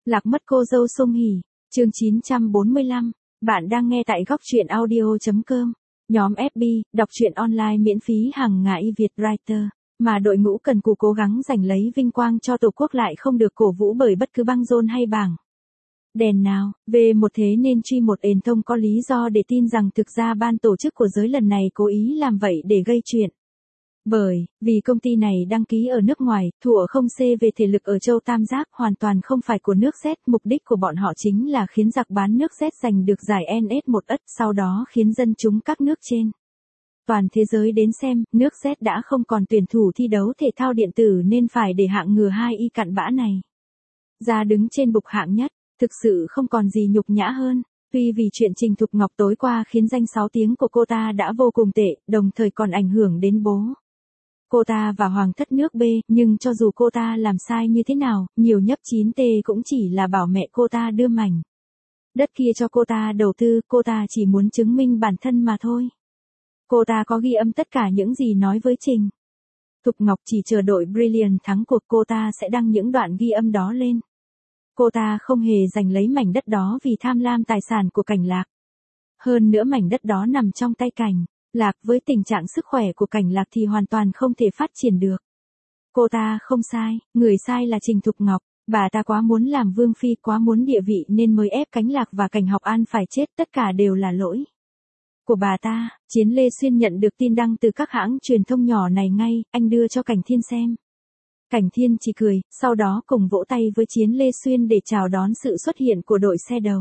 Lạc mất cô dâu Song Hỷ, chương 945, bạn đang nghe tại góc truyện audio.com, nhóm FB, đọc truyện online miễn phí hàng ngày Việt Writer, mà đội ngũ cần cù cố gắng giành lấy vinh quang cho Tổ quốc lại không được cổ vũ bởi bất cứ băng rôn hay bảng đèn nào. Về một thế nên truy một ền thông có lý do để tin rằng thực ra ban tổ chức của giới lần này cố ý làm vậy để gây chuyện. Vì công ty này đăng ký ở nước ngoài, thủa không C về thể lực ở châu Tam Giác hoàn toàn không phải của nước Z, mục đích của bọn họ chính là khiến giặc bán nước Z giành được giải NS1 ất, sau đó khiến dân chúng các nước trên toàn thế giới đến xem, nước Z đã không còn tuyển thủ thi đấu thể thao điện tử nên phải để hạng ngừa 2Y cặn bã này ra đứng trên bục hạng nhất, thực sự không còn gì nhục nhã hơn. Tuy vì chuyện Trình Thục Ngọc tối qua khiến danh 6 tiếng của cô ta đã vô cùng tệ, đồng thời còn ảnh hưởng đến bố cô ta và hoàng thất nước B, nhưng cho dù cô ta làm sai như thế nào, nhiều nhấp 9T cũng chỉ là bảo mẹ cô ta đưa mảnh đất kia cho cô ta đầu tư, cô ta chỉ muốn chứng minh bản thân mà thôi. Cô ta có ghi âm tất cả những gì nói với Trình Thục Ngọc, chỉ chờ đội Brilliant thắng cuộc cô ta sẽ đăng những đoạn ghi âm đó lên. Cô ta không hề giành lấy mảnh đất đó vì tham lam tài sản của Cảnh Lạc. Hơn nữa mảnh đất đó nằm trong tay Cảnh Lạc, với tình trạng sức khỏe của Cảnh Lạc thì hoàn toàn không thể phát triển được. Cô ta không sai, người sai là Trình Thục Ngọc, bà ta quá muốn làm vương phi, quá muốn địa vị nên mới ép Cảnh Lạc và Cảnh Học An phải chết, tất cả đều là lỗi của bà ta. Chiến Lê Xuyên nhận được tin đăng từ các hãng truyền thông nhỏ này ngay, anh đưa cho Cảnh Thiên xem. Cảnh Thiên chỉ cười, sau đó cùng vỗ tay với Chiến Lê Xuyên để chào đón sự xuất hiện của đội xe đầu.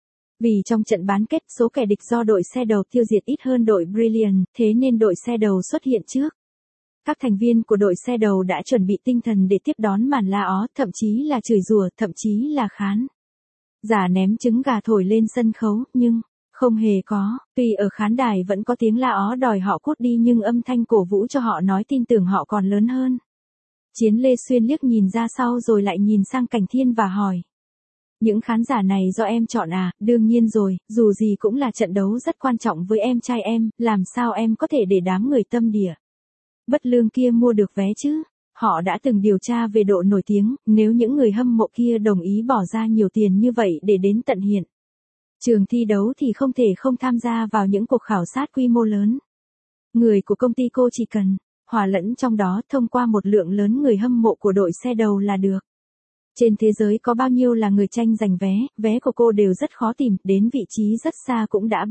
Vì trong trận bán kết số kẻ địch do đội xe đầu tiêu diệt ít hơn đội Brilliant, thế nên đội xe đầu xuất hiện trước. Các thành viên của đội xe đầu đã chuẩn bị tinh thần để tiếp đón màn la ó, thậm chí là chửi rủa, thậm chí là khán giả ném trứng gà thổi lên sân khấu, nhưng không hề có. Tuy ở khán đài vẫn có tiếng la ó đòi họ cút đi nhưng âm thanh cổ vũ cho họ nói tin tưởng họ còn lớn hơn. Chiến Lê Xuyên liếc nhìn ra sau rồi lại nhìn sang Cảnh Thiên và hỏi. Những khán giả này do em chọn à? Đương nhiên rồi, dù gì cũng là trận đấu rất quan trọng với em trai em, làm sao em có thể để đám người tâm địa bất lương kia mua được vé chứ? Họ đã từng điều tra về độ nổi tiếng, nếu những người hâm mộ kia đồng ý bỏ ra nhiều tiền như vậy để đến tận hiện trường thi đấu thì không thể không tham gia vào những cuộc khảo sát quy mô lớn. Người của công ty cô chỉ cần hòa lẫn trong đó thông qua một lượng lớn người hâm mộ của đội xe đầu là được. Trên thế giới có bao nhiêu là người tranh giành vé, vé của cô đều rất khó tìm, đến vị trí rất xa cũng đã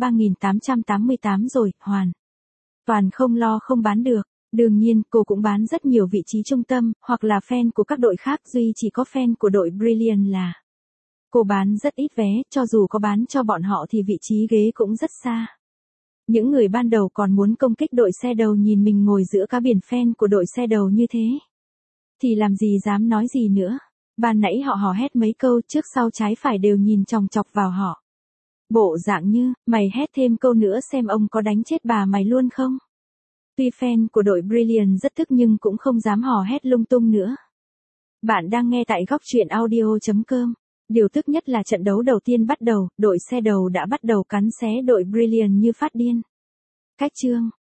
3.888 rồi, hoàn toàn không lo không bán được. Đương nhiên, cô cũng bán rất nhiều vị trí trung tâm, hoặc là fan của các đội khác, duy chỉ có fan của đội Brilliant là cô bán rất ít vé, cho dù có bán cho bọn họ thì vị trí ghế cũng rất xa. Những người ban đầu còn muốn công kích đội xe đầu nhìn mình ngồi giữa cá biển fan của đội xe đầu như thế, thì làm gì dám nói gì nữa. Ban nãy họ hò hét mấy câu, trước sau trái phải đều nhìn chòng chọc vào họ. Bộ dạng như, mày hét thêm câu nữa xem ông có đánh chết bà mày luôn không? Tuy fan của đội Brilliant rất tức nhưng cũng không dám hò hét lung tung nữa. Bạn đang nghe tại góc truyện audio.com. Điều tức nhất là trận đấu đầu tiên bắt đầu, đội xe đầu đã bắt đầu cắn xé đội Brilliant như phát điên. Cách chương